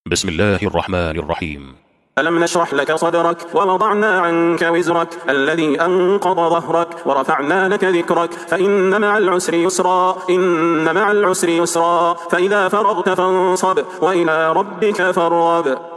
بسم الله الرحمن الرحيم. ألم نشرح لك صدرك ووضعنا عنك وزرك الذي أنقض ظهرك ورفعنا لك ذكرك فإن مع العسر يسرا إن مع العسر يسرا فإذا فرغت فانصب وإلى ربك فارغب.